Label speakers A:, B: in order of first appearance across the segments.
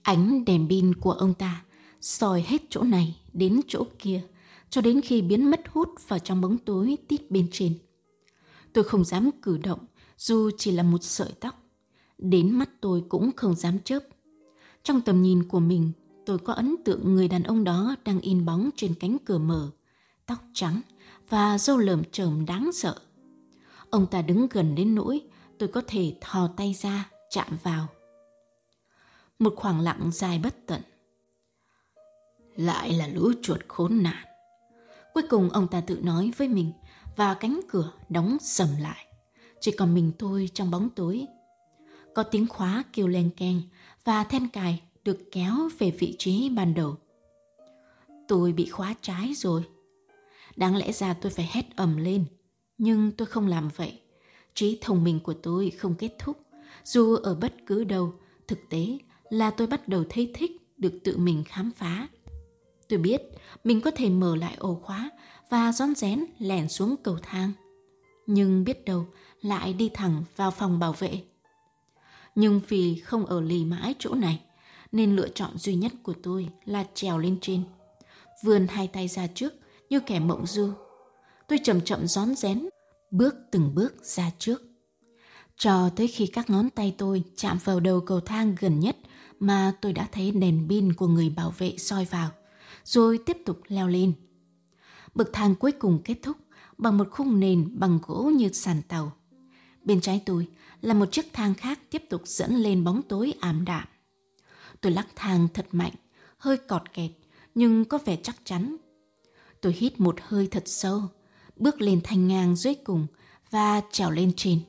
A: Ánh đèn pin của ông ta soi hết chỗ này đến chỗ kia, cho đến khi biến mất hút vào trong bóng tối tít bên trên. Tôi không dám cử động, dù chỉ là một sợi tóc. Đến mắt tôi cũng không dám chớp. Trong tầm nhìn của mình, tôi có ấn tượng người đàn ông đó đang in bóng trên cánh cửa mở, tóc trắng và râu lởm chởm đáng sợ. Ông ta đứng gần đến nỗi tôi có thể thò tay ra chạm vào. Một khoảng lặng dài bất tận. Lại là lũ chuột khốn nạn. Cuối cùng ông ta tự nói với mình, và cánh cửa đóng sầm lại. Chỉ còn mình tôi trong bóng tối. Có tiếng khóa kêu len keng và then cài được kéo về vị trí ban đầu. Tôi bị khóa trái rồi. Đáng lẽ ra tôi phải hét ầm lên, nhưng tôi không làm vậy. Trí thông minh của tôi không kết thúc. Dù ở bất cứ đâu, thực tế là tôi bắt đầu thấy thích được tự mình khám phá. Tôi biết mình có thể mở lại ổ khóa và rón rén lẻn xuống cầu thang. Nhưng biết đâu lại đi thẳng vào phòng bảo vệ. Nhưng vì không ở lì mãi chỗ này, nên lựa chọn duy nhất của tôi là trèo lên trên. Vươn hai tay ra trước như kẻ mộng du. Tôi chậm chậm rón rén, bước từng bước ra trước. Cho tới khi các ngón tay tôi chạm vào đầu cầu thang gần nhất mà tôi đã thấy đèn pin của người bảo vệ soi vào, rồi tiếp tục leo lên. Bậc thang cuối cùng kết thúc bằng một khung nền bằng gỗ như sàn tàu. Bên trái tôi là một chiếc thang khác tiếp tục dẫn lên bóng tối ảm đạm. Tôi lắc thang thật mạnh, hơi cọt kẹt nhưng có vẻ chắc chắn. Tôi hít một hơi thật sâu, bước lên thanh ngang dưới cùng và trèo lên trên.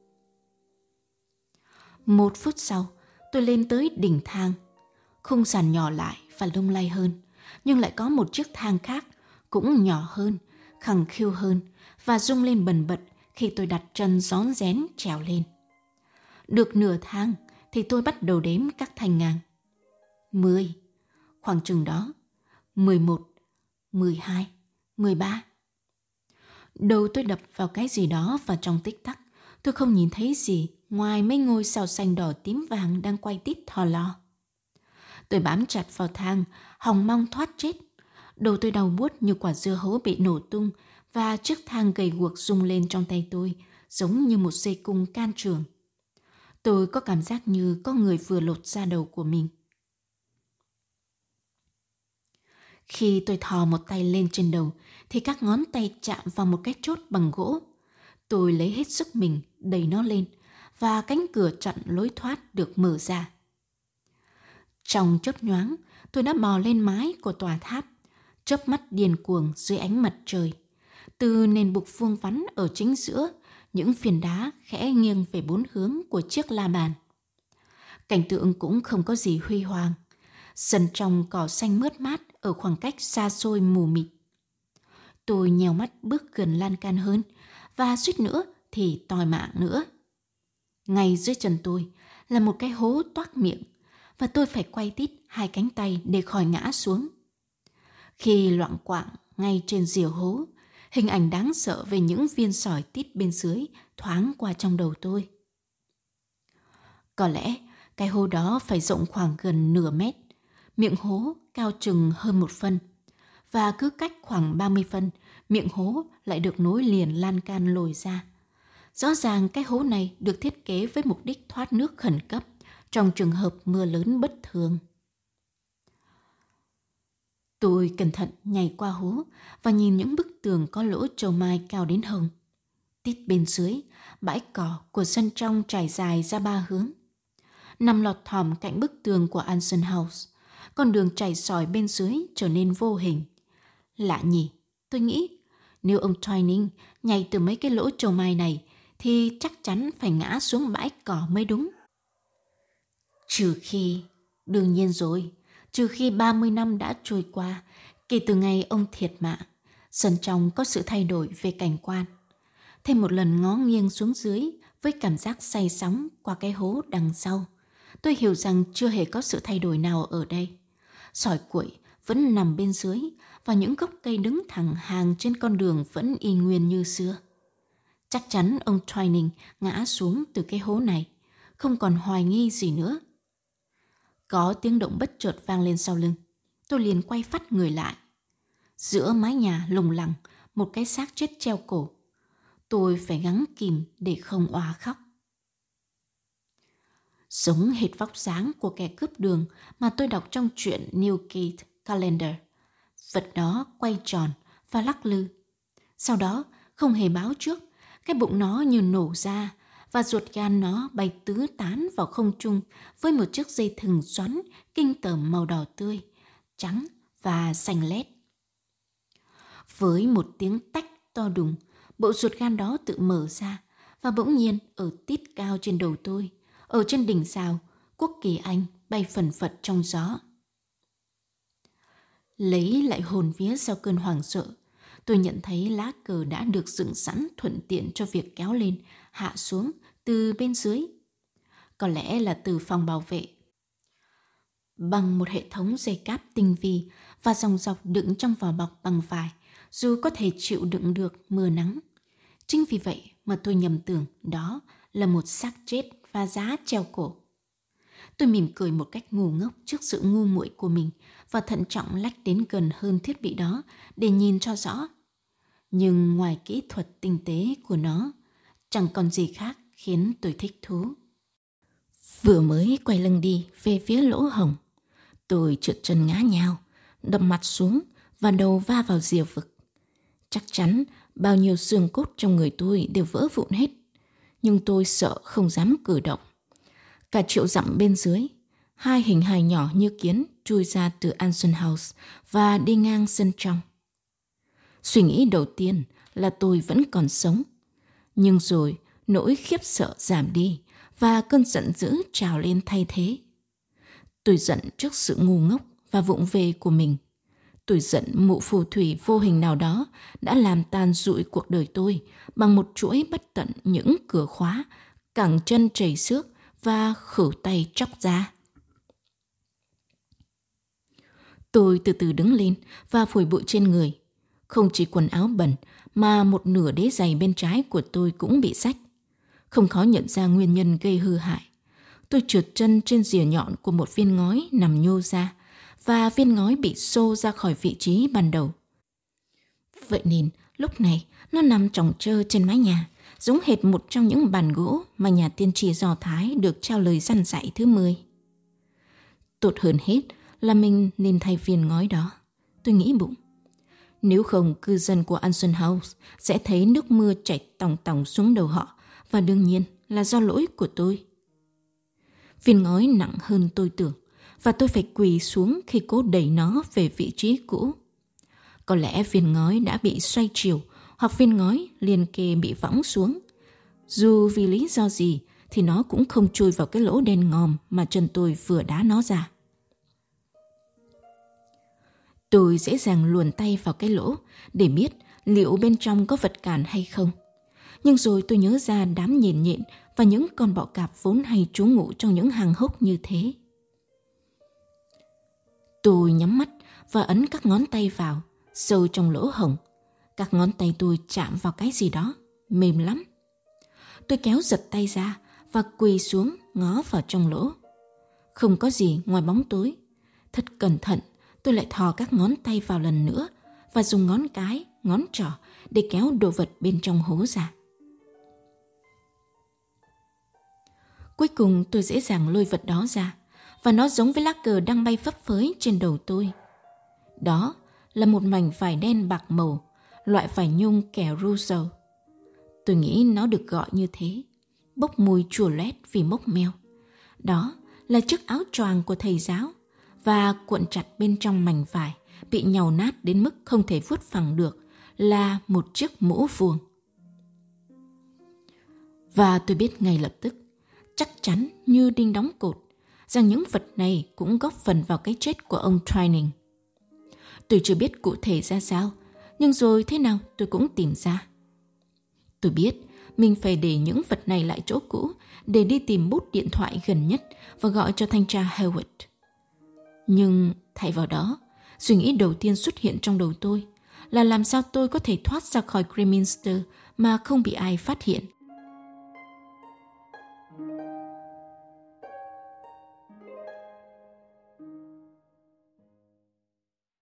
A: 1 phút sau, tôi lên tới đỉnh thang. Khung sàn nhỏ lại và lung lay hơn, nhưng lại có một chiếc thang khác cũng nhỏ hơn, khẳng khiu hơn và rung lên bần bật khi tôi đặt chân rón rén trèo lên. Được nửa thang thì tôi bắt đầu đếm các thanh ngang. 10, khoảng chừng đó, 11, 12, 13. Đầu tôi đập vào cái gì đó và trong tích tắc, tôi không nhìn thấy gì ngoài mấy ngôi sao xanh đỏ tím vàng đang quay tít thò lò. Tôi bám chặt vào thang, hòng mong thoát chết. Đầu tôi đau buốt như quả dưa hấu bị nổ tung và chiếc thang gầy guộc rung lên trong tay tôi, giống như một dây cung can trường. Tôi có cảm giác như có người vừa lột da đầu của mình. Khi tôi thò một tay lên trên đầu thì các ngón tay chạm vào một cái chốt bằng gỗ. Tôi lấy hết sức mình đẩy nó lên và cánh cửa chặn lối thoát được mở ra. Trong chớp nhoáng, tôi đã bò lên mái của tòa tháp, chớp mắt điên cuồng dưới ánh mặt trời. Từ nền bục vuông vắn ở chính giữa, những phiến đá khẽ nghiêng về 4 hướng của chiếc la bàn. Cảnh tượng cũng không có gì huy hoàng. Sân trong cỏ xanh mướt mát ở khoảng cách xa xôi mù mịt. Tôi nhèo mắt bước gần lan can hơn và suýt nữa thì toi mạng nữa. Ngay dưới chân tôi là một cái hố toác miệng và tôi phải quay tít hai cánh tay để khỏi ngã xuống. Khi loạng quạng ngay trên rìa hố, hình ảnh đáng sợ về những viên sỏi tít bên dưới thoáng qua trong đầu tôi. Có lẽ cái hố đó phải rộng khoảng gần nửa mét, miệng hố cao chừng hơn 1 phân, và cứ cách khoảng 30 phân, miệng hố lại được nối liền lan can lồi ra. Rõ ràng cái hố này được thiết kế với mục đích thoát nước khẩn cấp trong trường hợp mưa lớn bất thường. Tôi cẩn thận nhảy qua hố và nhìn những bức tường có lỗ trầu mai cao đến hông. Tít bên dưới, bãi cỏ của sân trong trải dài ra 3 hướng. Nằm lọt thỏm cạnh bức tường của Anson House, con đường chảy sỏi bên dưới trở nên vô hình. Lạ nhỉ, tôi nghĩ, nếu ông Twining nhảy từ mấy cái lỗ trầu mai này thì chắc chắn phải ngã xuống bãi cỏ mới đúng. Đương nhiên rồi, trừ khi 30 năm đã trôi qua kể từ ngày ông thiệt mạng, sân trong có sự thay đổi về cảnh quan. Thêm một lần ngó nghiêng xuống dưới với cảm giác say sóng qua cái hố đằng sau, tôi hiểu rằng chưa hề có sự thay đổi nào ở đây. Sỏi cuội vẫn nằm bên dưới và những gốc cây đứng thẳng hàng trên con đường vẫn y nguyên như xưa. Chắc chắn ông Twining ngã xuống từ cái hố này, không còn hoài nghi gì nữa. Có tiếng động bất chợt vang lên sau lưng. Tôi liền quay phắt người lại. Giữa mái nhà lủng lẳng một cái xác chết treo cổ. Tôi phải gắng kìm để không òa khóc. Giống hệt vóc dáng của kẻ cướp đường mà tôi đọc trong truyện Newgate Calendar. Vật đó quay tròn và lắc lư. Sau đó, không hề báo trước, cái bụng nó như nổ ra và ruột gan nó bay tứ tán vào không trung với một chiếc dây thừng xoắn kinh tởm màu đỏ tươi, trắng và xanh lét. Với một tiếng tách to đùng, bộ ruột gan đó tự mở ra và bỗng nhiên ở tít cao trên đầu tôi, ở trên đỉnh rào, quốc kỳ Anh bay phần phật trong gió. Lấy lại hồn vía sau cơn hoảng sợ, tôi nhận thấy lá cờ đã được dựng sẵn thuận tiện cho việc kéo lên, hạ xuống từ bên dưới. Có lẽ là từ phòng bảo vệ. Bằng một hệ thống dây cáp tinh vi và dòng dọc đựng trong vỏ bọc bằng vải, dù có thể chịu đựng được mưa nắng. Chính vì vậy mà tôi nhầm tưởng đó là một xác chết và giá treo cổ. Tôi mỉm cười một cách ngu ngốc trước sự ngu muội của mình và thận trọng lách đến gần hơn thiết bị đó để nhìn cho rõ. Nhưng ngoài kỹ thuật tinh tế của nó, chẳng còn gì khác khiến tôi thích thú. Vừa mới quay lưng đi về phía lỗ hổng, tôi trượt chân ngã nhào, đập mặt xuống và đầu va vào rìa vực. Chắc chắn bao nhiêu xương cốt trong người tôi đều vỡ vụn hết, nhưng tôi sợ không dám cử động. Cả triệu dặm bên dưới, hai hình hài nhỏ như kiến chui ra từ Anson House và đi ngang sân trong. Suy nghĩ đầu tiên là tôi vẫn còn sống, nhưng rồi nỗi khiếp sợ giảm đi và cơn giận dữ trào lên thay thế. Tôi giận trước sự ngu ngốc và vụng về của mình. Tôi giận mụ phù thủy vô hình nào đó đã làm tàn rụi cuộc đời tôi bằng một chuỗi bất tận những cửa khóa, cẳng chân chảy xước và khử tay chóc da. Tôi từ từ đứng lên và phủi bụi trên người. Không chỉ quần áo bẩn mà một nửa đế giày bên trái của tôi cũng bị rách. Không khó nhận ra nguyên nhân gây hư hại. Tôi trượt chân trên rìa nhọn của một viên ngói nằm nhô ra và viên ngói bị xô ra khỏi vị trí ban đầu. Vậy nên lúc này nó nằm chồng chơ trên mái nhà, giống hệt một trong những bàn gỗ mà nhà tiên tri Do Thái được trao lời răn dạy thứ 10. Tột hơn hết là mình nên thay viên ngói đó. Tôi nghĩ bụng. Nếu không, cư dân của Anson House sẽ thấy nước mưa chảy tòng tòng xuống đầu họ, và đương nhiên là do lỗi của tôi. Viên ngói nặng hơn tôi tưởng, và tôi phải quỳ xuống khi cố đẩy nó về vị trí cũ. Có lẽ viên ngói đã bị xoay chiều, hoặc viên ngói liền kề bị võng xuống. Dù vì lý do gì thì nó cũng không chui vào cái lỗ đen ngòm mà chân tôi vừa đá nó ra. Tôi dễ dàng luồn tay vào cái lỗ để biết liệu bên trong có vật cản hay không. Nhưng rồi tôi nhớ ra đám nhện nhện và những con bọ cạp vốn hay trú ngụ trong những hang hốc như thế. Tôi nhắm mắt và ấn các ngón tay vào, sâu trong lỗ hổng. Các ngón tay tôi chạm vào cái gì đó, mềm lắm. Tôi kéo giật tay ra và quỳ xuống ngó vào trong lỗ. Không có gì ngoài bóng tối. Thật cẩn thận, tôi lại thò các ngón tay vào lần nữa và dùng ngón cái, ngón trỏ để kéo đồ vật bên trong hố ra. Cuối cùng tôi dễ dàng lôi vật đó ra, và nó giống với lá cờ đang bay phấp phới trên đầu tôi. Đó là một mảnh vải đen bạc màu, loại vải nhung kẻ Russell. Tôi nghĩ nó được gọi như thế, bốc mùi chua loét vì mốc meo. Đó là chiếc áo choàng của thầy giáo, và cuộn chặt bên trong mảnh vải bị nhàu nát đến mức không thể vuốt phẳng được là một chiếc mũ vuông. Và tôi biết ngay lập tức, chắc chắn như đinh đóng cột, rằng những vật này cũng góp phần vào cái chết của ông Twining. Tôi chưa biết cụ thể ra sao, nhưng rồi thế nào tôi cũng tìm ra. Tôi biết mình phải để những vật này lại chỗ cũ để đi tìm bút điện thoại gần nhất và gọi cho thanh tra Howard. Nhưng thay vào đó, suy nghĩ đầu tiên xuất hiện trong đầu tôi là làm sao tôi có thể thoát ra khỏi Greyminster mà không bị ai phát hiện.